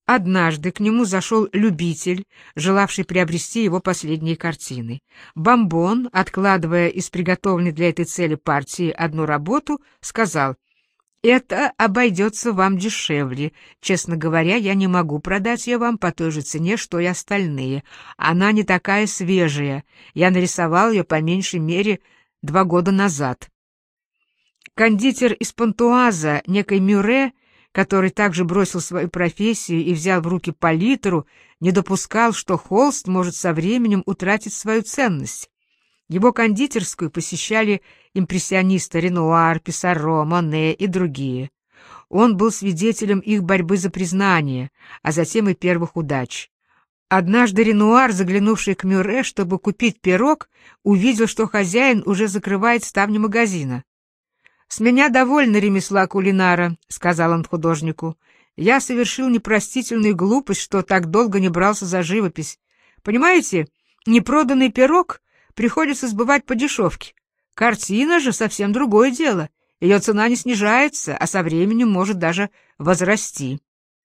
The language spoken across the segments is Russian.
Однажды к нему зашел любитель, желавший приобрести его последние картины. Бомбон, откладывая из приготовленной для этой цели партии одну работу, сказал: «Это обойдется вам дешевле. Честно говоря, я не могу продать ее вам по той же цене, что и остальные. Она не такая свежая. Я нарисовал ее по меньшей мере 2 года назад». Кондитер из Пантуаза, некий Мюрре, который также бросил свою профессию и взял в руки палитру, не допускал, что холст может со временем утратить свою ценность. Его кондитерскую посещали импрессионисты Ренуар, Писсаро, Моне и другие. Он был свидетелем их борьбы за признание, а затем и первых удач. Однажды Ренуар, заглянувший к Мюрре, чтобы купить пирог, увидел, что хозяин уже закрывает ставни магазина. «С меня довольно ремесла кулинара», — сказал он художнику. «Я совершил непростительную глупость, что так долго не брался за живопись. Понимаете, непроданный пирог приходится сбывать по дешевке. Картина же совсем другое дело. Ее цена не снижается, а со временем может даже возрасти».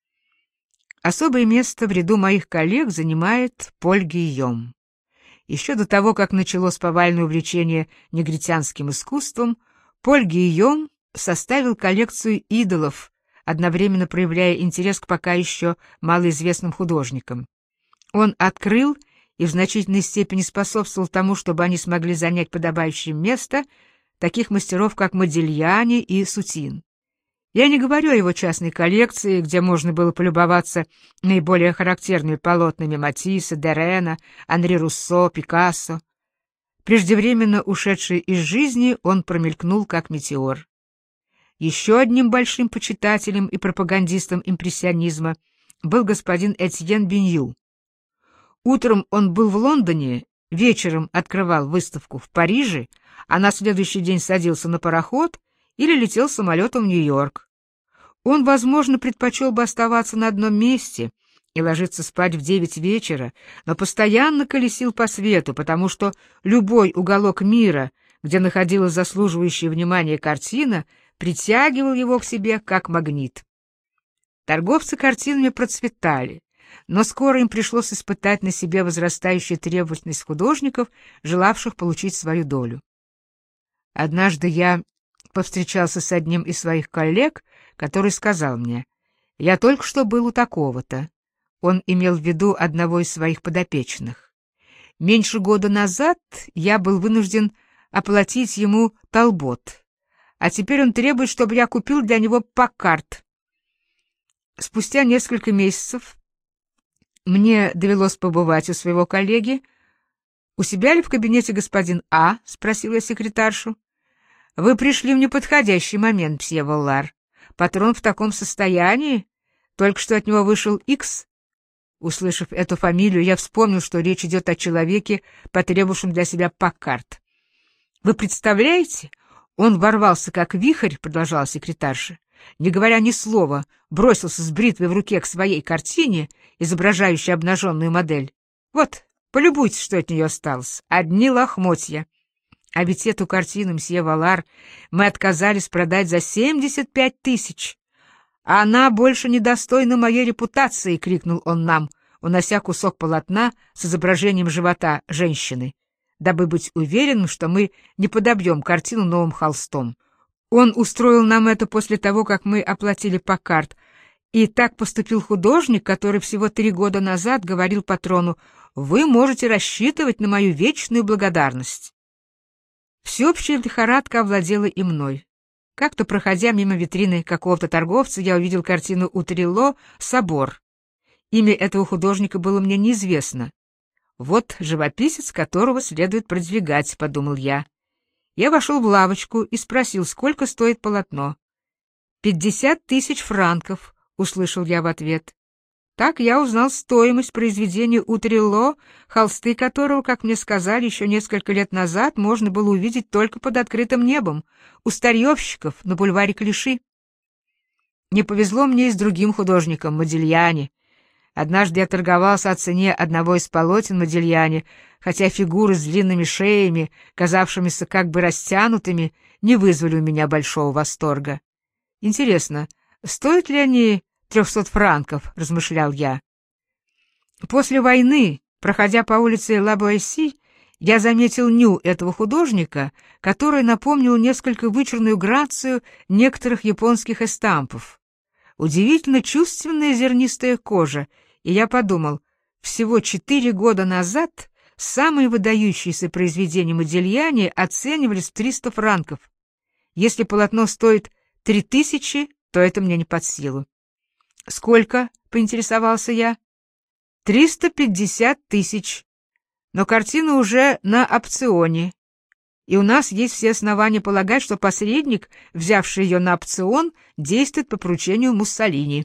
Особое место в ряду моих коллег занимает Поль Гийом. Еще до того, как началось повальное увлечение негритянским искусством, Поль Гийом составил коллекцию идолов, одновременно проявляя интерес к пока еще малоизвестным художникам. Он открыл и в значительной степени способствовал тому, чтобы они смогли занять подобающее место таких мастеров, как Модильяни и Сутин. Я не говорю о его частной коллекции, где можно было полюбоваться наиболее характерными полотнами Матисса, Дерена, Анри Руссо, Пикассо. Преждевременно ушедший из жизни, он промелькнул как метеор. Еще одним большим почитателем и пропагандистом импрессионизма был господин Этьен Бенью. Утром он был в Лондоне, вечером открывал выставку в Париже, а на следующий день садился на пароход или летел самолетом в Нью-Йорк. Он, возможно, предпочел бы оставаться на одном месте и ложиться спать в 9 вечера, но постоянно колесил по свету, потому что любой уголок мира, где находилась заслуживающая внимания картина, притягивал его к себе как магнит. Торговцы картинами процветали, но скоро им пришлось испытать на себе возрастающую требовательность художников, желавших получить свою долю. Однажды я повстречался с одним из своих коллег, который сказал мне: «Я только что был у такого-то». Он имел в виду одного из своих подопечных. «Меньше года назад я был вынужден оплатить ему Талбот, а теперь он требует, чтобы я купил для него Паккарт». Спустя несколько месяцев мне довелось побывать у своего коллеги. «У себя ли в кабинете господин А?» — спросила я секретаршу. «Вы пришли в неподходящий момент, мсье Воллар. Патрон в таком состоянии. Только что от него вышел Икс». Услышав эту фамилию, я вспомнил, что речь идет о человеке, потребовавшем для себя Паккарт. «Вы представляете? Он ворвался как вихрь», — продолжала секретарша. Не говоря ни слова, бросился с бритвой в руке к своей картине, изображающей обнаженную модель. «Вот, полюбуйтесь, что от нее осталось. Одни лохмотья. А ведь эту картину, мсье Воллар, мы отказались продать за 75 000. «Она больше недостойна моей репутации!» — крикнул он нам, унося кусок полотна с изображением живота женщины, дабы быть уверенным, что мы не подобьем картину новым холстом. Он устроил нам это после того, как мы оплатили Паккарт, и так поступил художник, который всего 3 года назад говорил патрону: «Вы можете рассчитывать на мою вечную благодарность». Всеобщая лихорадка овладела и мной. Как-то, проходя мимо витрины какого-то торговца, я увидел картину Утрелло «Собор». Имя этого художника было мне неизвестно. «Вот живописец, которого следует продвигать», — подумал я. Я вошел в лавочку и спросил, сколько стоит полотно. 50 000 франков, — услышал я в ответ. Так я узнал стоимость произведения Утрелло, холсты которого, как мне сказали, еще несколько лет назад можно было увидеть только под открытым небом, у старьевщиков на бульваре Клиши. Не повезло мне и с другим художником, Модильяни. Однажды я торговался о цене одного из полотен Модильяни, хотя фигуры с длинными шеями, казавшимися как бы растянутыми, не вызвали у меня большого восторга. Интересно, стоят ли они 300 франков, размышлял я. После войны, проходя по улице Ла-Буэсси, я заметил ню этого художника, который напомнил несколько вычурную грацию некоторых японских эстампов. Удивительно чувственная зернистая кожа, и я подумал, всего 4 года назад самые выдающиеся произведения Модильяни оценивались в 300 франков. Если полотно стоит 3000, то это мне не под силу. «Сколько?» — поинтересовался я. 350 тысяч. Но картина уже на опционе, и у нас есть все основания полагать, что посредник, взявший ее на опцион, действует по поручению Муссолини.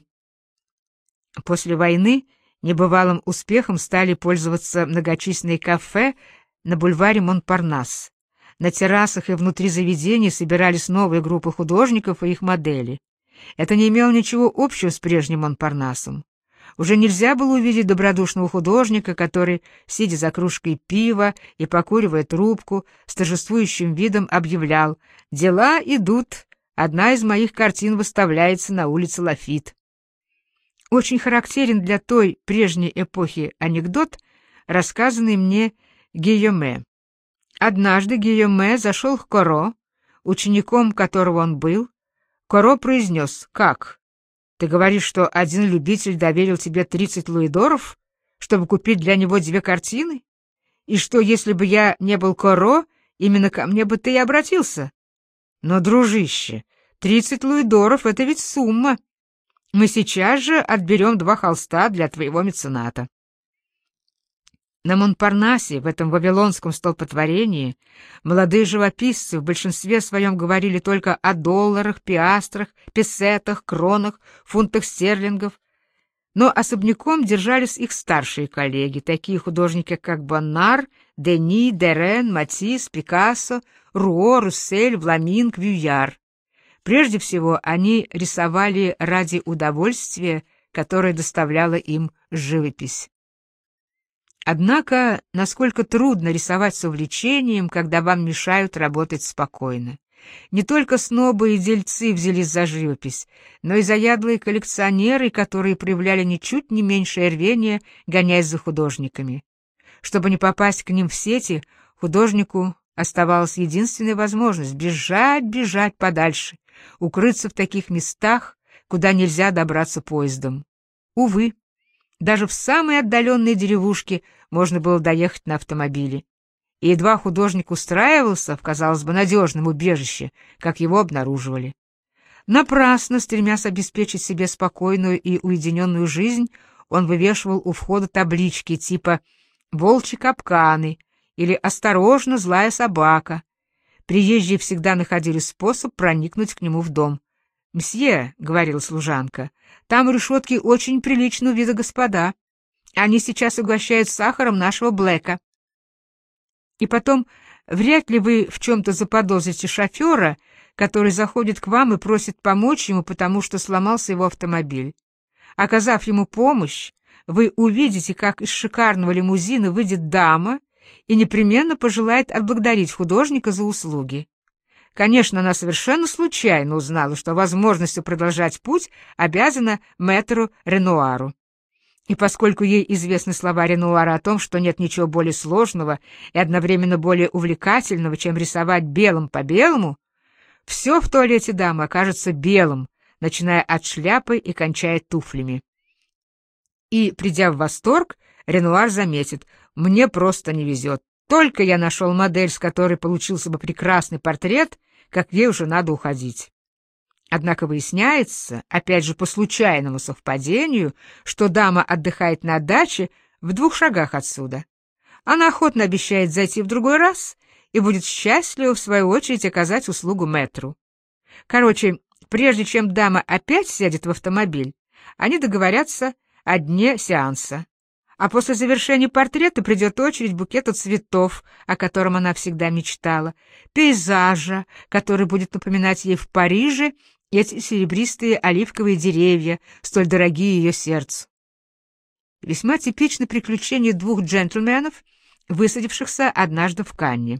После войны небывалым успехом стали пользоваться многочисленные кафе на бульваре Монпарнас. На террасах и внутри заведений собирались новые группы художников и их модели. Это не имело ничего общего с прежним Монпарнасом. Уже нельзя было увидеть добродушного художника, который, сидя за кружкой пива и покуривая трубку, с торжествующим видом объявлял: «Дела идут, одна из моих картин выставляется на улице Лафит». Очень характерен для той прежней эпохи анекдот, рассказанный мне Гийоме. Однажды Гийоме зашел к Коро, учеником которого он был. Коро произнес: «Как? Ты говоришь, что один любитель доверил тебе 30 луидоров, чтобы купить для него 2 картины? И что, если бы я не был Коро, именно ко мне бы ты и обратился? Но, дружище, 30 луидоров — это ведь сумма. Мы сейчас же отберем 2 холста для твоего мецената». На Монпарнасе, в этом вавилонском столпотворении, молодые живописцы в большинстве своем говорили только о долларах, пиастрах, песетах, кронах, фунтах стерлингов, но особняком держались их старшие коллеги, такие художники, как Боннар, Дени, Дерен, Матисс, Пикассо, Руо, Руссель, Вламинк, Вюяр. Прежде всего, они рисовали ради удовольствия, которое доставляла им живопись. Однако, насколько трудно рисовать с увлечением, когда вам мешают работать спокойно. Не только снобы и дельцы взялись за живопись, но и заядлые коллекционеры, которые проявляли ничуть не меньшее рвение, гоняясь за художниками. Чтобы не попасть к ним в сети, художнику оставалась единственная возможность — бежать подальше, укрыться в таких местах, куда нельзя добраться поездом. Увы, даже в самые отдаленные деревушки можно было доехать на автомобиле. И едва художник устраивался в, казалось бы, надежном убежище, как его обнаруживали. Напрасно, стремясь обеспечить себе спокойную и уединенную жизнь, он вывешивал у входа таблички типа «Волчьи капканы» или «Осторожно, злая собака». Приезжие всегда находили способ проникнуть к нему в дом. «Мсье», — говорила служанка, — «там у решетки очень приличного вида господа. Они сейчас угощают сахаром нашего Блэка». И потом, вряд ли вы в чем-то заподозрите шофера, который заходит к вам и просит помочь ему, потому что сломался его автомобиль. Оказав ему помощь, вы увидите, как из шикарного лимузина выйдет дама и непременно пожелает отблагодарить художника за услуги. Конечно, она совершенно случайно узнала, что возможностью продолжать путь обязана мэтру Ренуару. И поскольку ей известны слова Ренуара о том, что нет ничего более сложного и одновременно более увлекательного, чем рисовать белым по белому, все в туалете дамы окажется белым, начиная от шляпы и кончая туфлями. И, придя в восторг, Ренуар заметит: «Мне просто не везет. Только я нашел модель, с которой получился бы прекрасный портрет, как ей уже надо уходить». Однако выясняется, опять же по случайному совпадению, что дама отдыхает на даче в 2 шагах отсюда. Она охотно обещает зайти в другой раз и будет счастлива, в свою очередь, оказать услугу мэтру. Короче, прежде чем дама опять сядет в автомобиль, они договорятся о дне сеанса. А после завершения портрета придет очередь букета цветов, о котором она всегда мечтала, пейзажа, который будет напоминать ей в Париже эти серебристые оливковые деревья, столь дорогие ее сердцу. Весьма типично приключение 2 джентльменов, высадившихся однажды в Канне.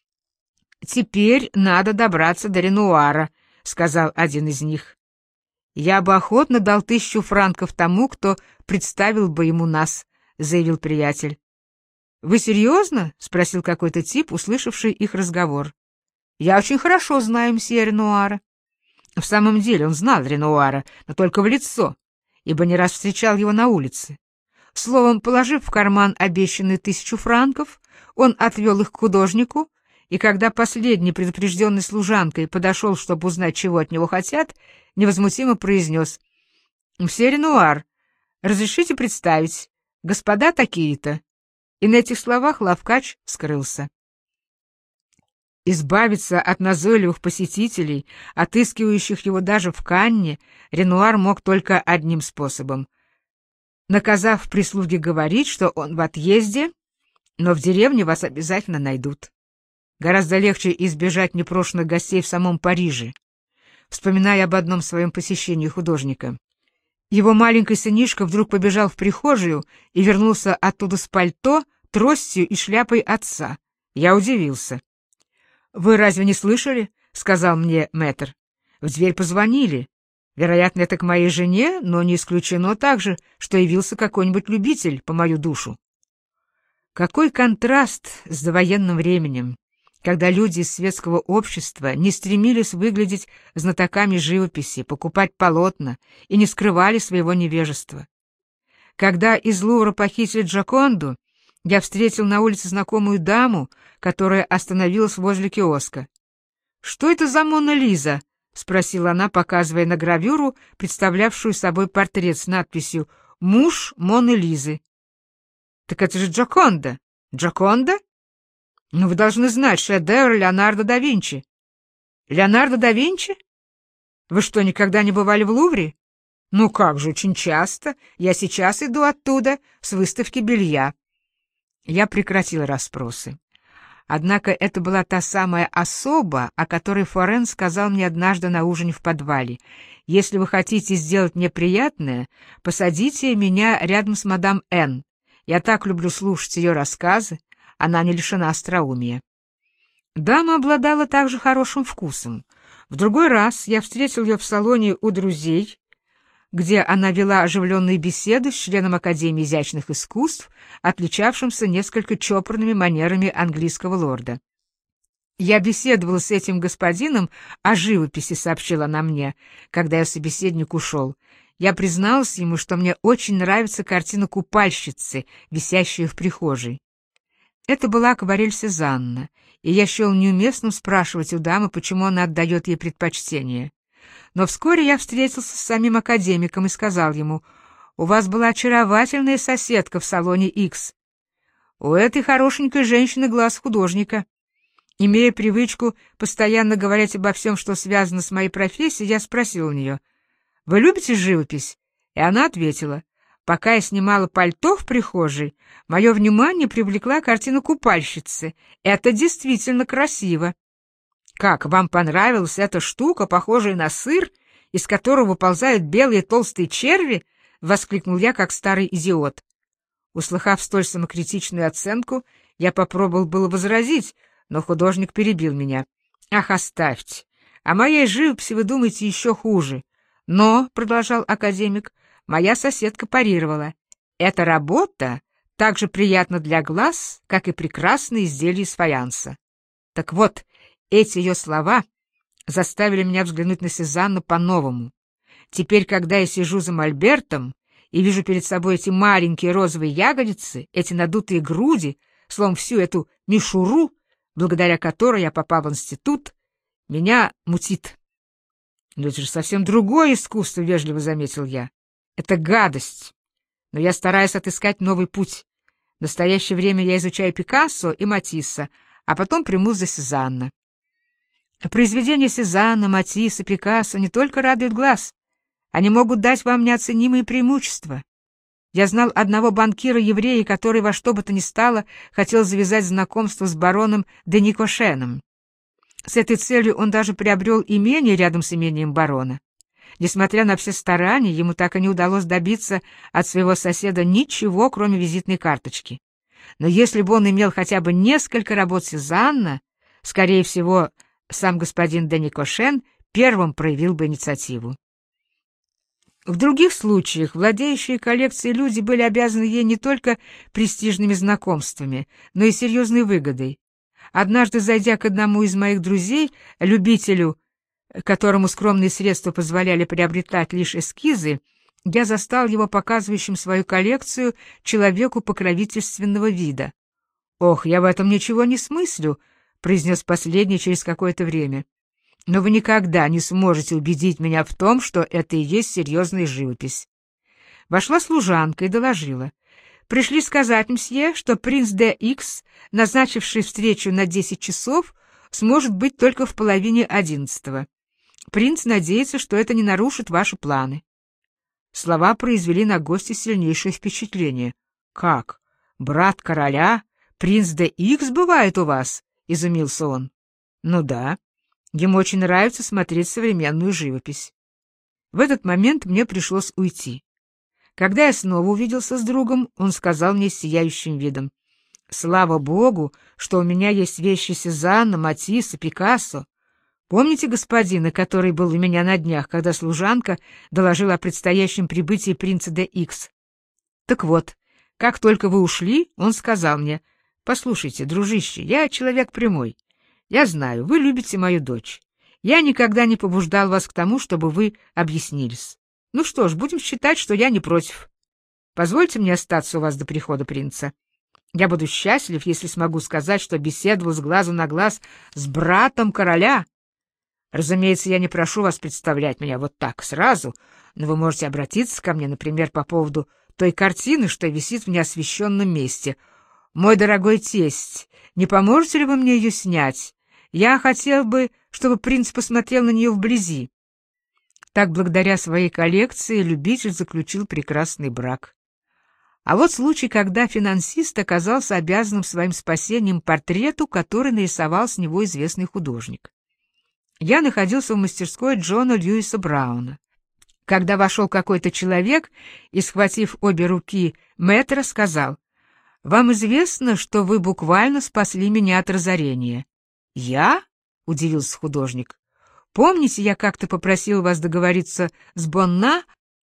«Теперь надо добраться до Ренуара», — сказал один из них. «Я бы охотно дал 1000 франков тому, кто представил бы ему нас», — заявил приятель. «Вы серьезно?» — спросил какой-то тип, услышавший их разговор. «Я очень хорошо знаю мсье Ренуара». В самом деле он знал Ренуара, но только в лицо, ибо не раз встречал его на улице. Словом, положив в карман обещанные 1000 франков, он отвел их к художнику, и когда последний, предупрежденный служанкой, подошел, чтобы узнать, чего от него хотят, невозмутимо произнес: «Мсье Ренуар, разрешите представить, господа такие-то». И на этих словах лавкач скрылся. Избавиться от назойливых посетителей, отыскивающих его даже в Канне, Ренуар мог только одним способом: наказав прислуге говорить, что он в отъезде, но в деревне вас обязательно найдут. Гораздо легче избежать непрошенных гостей в самом Париже. Вспоминая об одном своем посещении художника. Его маленький сынишка вдруг побежал в прихожую и вернулся оттуда с пальто, тростью и шляпой отца. Я удивился. «Вы разве не слышали?» — сказал мне мэтр. «В дверь позвонили. Вероятно, это к моей жене, но не исключено также, что явился какой-нибудь любитель по мою душу». Какой контраст с довоенным временем, когда люди из светского общества не стремились выглядеть знатоками живописи, покупать полотна и не скрывали своего невежества. Когда из Лувра похитили Джоконду, я встретил на улице знакомую даму, которая остановилась возле киоска. «Что это за Мона Лиза?» — спросила она, показывая на гравюру, представлявшую собой портрет с надписью «Муж Моны Лизы». «Так это же Джоконда». «Джоконда? Ну, вы должны знать, шедевр Леонардо да Винчи». «Леонардо да Винчи? Вы что, никогда не бывали в Лувре?» «Ну как же, очень часто. Я сейчас иду оттуда, с выставки белья». Я прекратил расспросы. Однако это была та самая особа, о которой Форен сказал мне однажды на ужине в подвале. «Если вы хотите сделать мне приятное, посадите меня рядом с мадам Н. Я так люблю слушать ее рассказы, она не лишена остроумия». Дама обладала также хорошим вкусом. В другой раз я встретил ее в салоне у друзей, где она вела оживленные беседы с членом Академии изящных искусств, отличавшимся несколько чопорными манерами английского лорда. «Я беседовала с этим господином о живописи», — сообщила она мне, когда ее собеседник ушел. «Я призналась ему, что мне очень нравится картина купальщицы, висящая в прихожей». Это была акварель Сезанна, и я счел неуместным спрашивать у дамы, почему она отдает ей предпочтение. Но вскоре я встретился с самим академиком и сказал ему: «У вас была очаровательная соседка в салоне X. У этой хорошенькой женщины глаз художника». Имея привычку постоянно говорить обо всем, что связано с моей профессией, я спросил у нее: «Вы любите живопись?» И она ответила: «Пока я снимала пальто в прихожей, мое внимание привлекла картина купальщицы. Это действительно красиво». «Как, вам понравилась эта штука, похожая на сыр, из которого выползают белые толстые черви?» — воскликнул я, как старый идиот. Услыхав столь самокритичную оценку, я попробовал было возразить, но художник перебил меня. «Ах, оставьте! О моей живописи вы думаете еще хуже». «Но», — продолжал академик, — моя соседка парировала: «Эта работа так же приятна для глаз, как и прекрасные изделия из фаянса». Так вот, эти ее слова заставили меня взглянуть на Сезанну по-новому. Теперь, когда я сижу за мольбертом и вижу перед собой эти маленькие розовые ягодицы, эти надутые груди, словом, всю эту мишуру, благодаря которой я попал в институт, меня мутит. «Но это же совсем другое искусство», — вежливо заметил я. «Это гадость. Но я стараюсь отыскать новый путь. В настоящее время я изучаю Пикассо и Матисса, а потом примусь за Сезанна». Произведения Сезанна, Матисса, Пикассо не только радуют глаз, они могут дать вам неоценимые преимущества. Я знал одного банкира-еврея, который во что бы то ни стало хотел завязать знакомство с бароном де Никошеном. С этой целью он даже приобрел имение рядом с имением барона. Несмотря на все старания, ему так и не удалось добиться от своего соседа ничего, кроме визитной карточки. Но если бы он имел хотя бы несколько работ Сезанна, скорее всего, сам господин де Никошен первым проявил бы инициативу. В других случаях владеющие коллекцией люди были обязаны ей не только престижными знакомствами, но и серьезной выгодой. Однажды, зайдя к одному из моих друзей, любителю, которому скромные средства позволяли приобретать лишь эскизы, я застал его показывающим свою коллекцию человеку покровительственного вида. «Ох, я в этом ничего не смыслю», — произнес последний через какое-то время. «Но вы никогда не сможете убедить меня в том, что это и есть серьезная живопись». Вошла служанка и доложила. «Пришли сказать мсье, что принц де Икс, назначивший встречу на 10 часов, сможет быть только в половине 11. Принц надеется, что это не нарушит ваши планы». Слова произвели на гостя сильнейшее впечатление. «Как? Брат короля, принц де Икс бывает у вас?» — изумился он. «Ну да. Ему очень нравится смотреть современную живопись». В этот момент мне пришлось уйти. Когда я снова увиделся с другом, он сказал мне с сияющим видом: «Слава Богу, что у меня есть вещи Сезанна, Матисса, Пикассо. Помните господина, который был у меня на днях, когда служанка доложила о предстоящем прибытии принца де Икс? Так вот, как только вы ушли, он сказал мне: послушайте, дружище, я человек прямой. Я знаю, вы любите мою дочь. Я никогда не побуждал вас к тому, чтобы вы объяснились. Ну что ж, будем считать, что я не против. Позвольте мне остаться у вас до прихода принца. Я буду счастлив, если смогу сказать, что беседовал с глазу на глаз с братом короля. Разумеется, я не прошу вас представлять меня вот так сразу, но вы можете обратиться ко мне, например, по поводу той картины, что висит в неосвещенном месте. Мой дорогой тесть, не поможете ли вы мне ее снять? Я хотел бы, чтобы принц посмотрел на нее вблизи». Так, благодаря своей коллекции, любитель заключил прекрасный брак. А вот случай, когда финансист оказался обязанным своим спасением портрету, который нарисовал с него известный художник. Я находился в мастерской Джона Льюиса Брауна. Когда вошел какой-то человек и, схватив обе руки мэтра, сказал: «Вам известно, что вы буквально спасли меня от разорения?» «Я?» — удивился художник. «Помните, я как-то попросил вас договориться с Бонна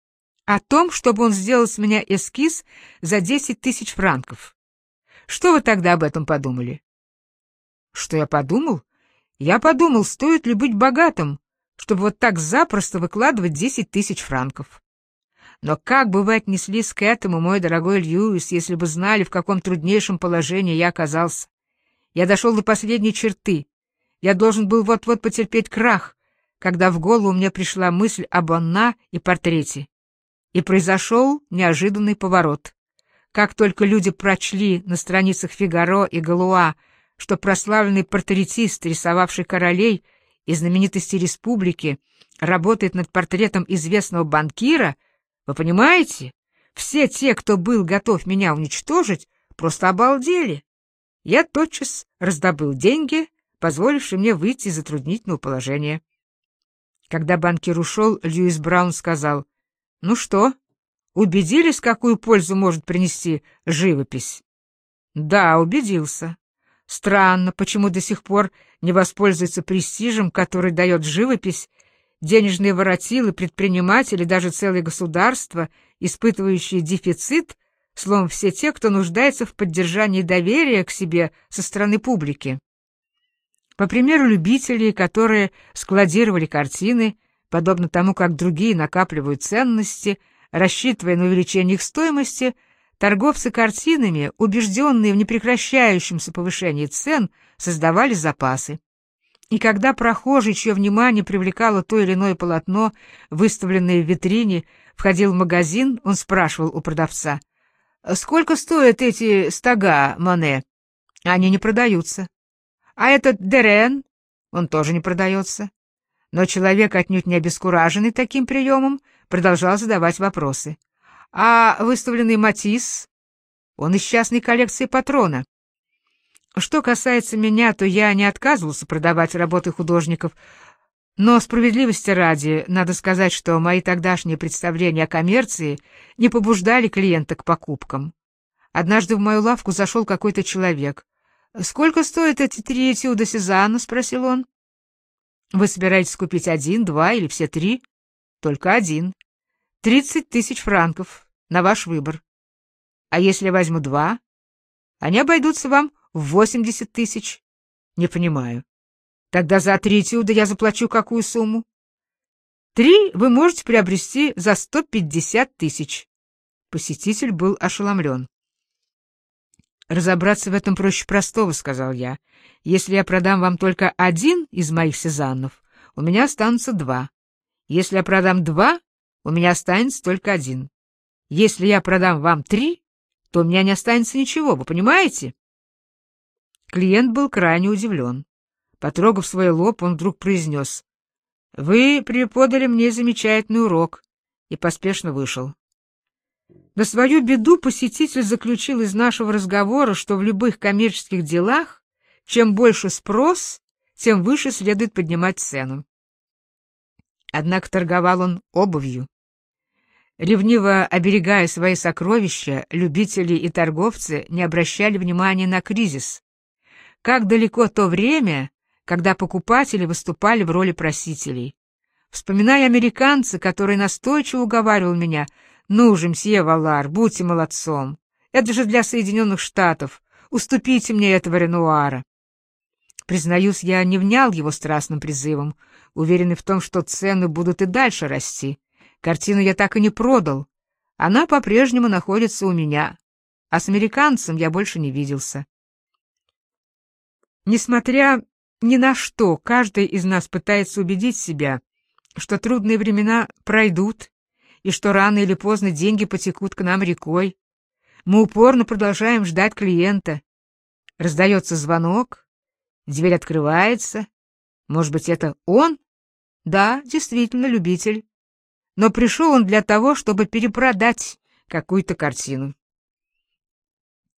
о том, чтобы он сделал с меня эскиз за 10 000 франков? Что вы тогда об этом подумали?» «Что я подумал? Я подумал, стоит ли быть богатым, чтобы вот так запросто выкладывать 10 000 франков. Но как бы вы отнеслись к этому, мой дорогой Льюис, если бы знали, в каком труднейшем положении я оказался? Я дошел до последней черты. Я должен был вот-вот потерпеть крах, когда в голову мне пришла мысль об Анна и портрете. И произошел неожиданный поворот. Как только люди прочли на страницах «Фигаро» и «Галуа», что прославленный портретист, рисовавший королей и знаменитости республики, работает над портретом известного банкира, вы понимаете, все те, кто был готов меня уничтожить, просто обалдели. Я тотчас раздобыл деньги, позволившие мне выйти из затруднительного положения. Когда банкир ушел, Льюис Браун сказал: «Ну что, убедились, какую пользу может принести живопись?» «Да, убедился. Странно, почему до сих пор не воспользуются престижем, который дает живопись, денежные воротилы, предприниматели, даже целые государства, испытывающие дефицит, словом, все те, кто нуждается в поддержании доверия к себе со стороны публики. По примеру любителей, которые складировали картины, подобно тому, как другие накапливают ценности, рассчитывая на увеличение их стоимости, торговцы картинами, убежденные в непрекращающемся повышении цен, создавали запасы. И когда прохожий, чье внимание привлекало то или иное полотно, выставленное в витрине, входил в магазин, он спрашивал у продавца: «Сколько стоят эти стога, Моне?» «Они не продаются». «А этот Дерен?» «Он тоже не продается». Но человек, отнюдь не обескураженный таким приемом, продолжал задавать вопросы. «А выставленный Матисс?» «Он из частной коллекции Патрона». Что касается меня, то я не отказывался продавать работы художников, но справедливости ради, надо сказать, что мои тогдашние представления о коммерции не побуждали клиента к покупкам. Однажды в мою лавку зашел какой-то человек. «Сколько стоят эти 3 этюда Сезанна?» — спросил он. «Вы собираетесь купить 1, 2 или все 3?» «Только 1. 30 тысяч франков на ваш выбор. А если я возьму 2, они обойдутся вам в 80 тысяч. Не понимаю. Тогда за 3 этюда я заплачу какую сумму? 3 вы можете приобрести за 150 тысяч. Посетитель был ошеломлен. «Разобраться в этом проще простого», — сказал я. «Если я продам вам только 1 из моих Сезаннов, у меня останутся 2. Если я продам 2, у меня останется только 1. Если я продам вам 3, то у меня не останется ничего, вы понимаете?» Клиент был крайне удивлен. Потрогав свой лоб, он вдруг произнес: «Вы преподали мне замечательный урок», и поспешно вышел. На свою беду посетитель заключил из нашего разговора, что в любых коммерческих делах чем больше спрос, тем выше следует поднимать цену. Однако торговал он обувью. Ревниво оберегая свои сокровища, любители и торговцы не обращали внимания на кризис. Как далеко то время, когда покупатели выступали в роли просителей. Вспоминая американца, который настойчиво уговаривал меня: «Ну же, мсье Валар, будьте молодцом. Это же для Соединенных Штатов. Уступите мне этого Ренуара». Признаюсь, я не внял его страстным призывом, уверенный в том, что цены будут и дальше расти. Картину я так и не продал. Она по-прежнему находится у меня, а с американцем я больше не виделся. Несмотря ни на что, каждый из нас пытается убедить себя, что трудные времена пройдут, и что рано или поздно деньги потекут к нам рекой. Мы упорно продолжаем ждать клиента. Раздается звонок, дверь открывается. Может быть, это он? Да, действительно, любитель. Но пришел он для того, чтобы перепродать какую-то картину.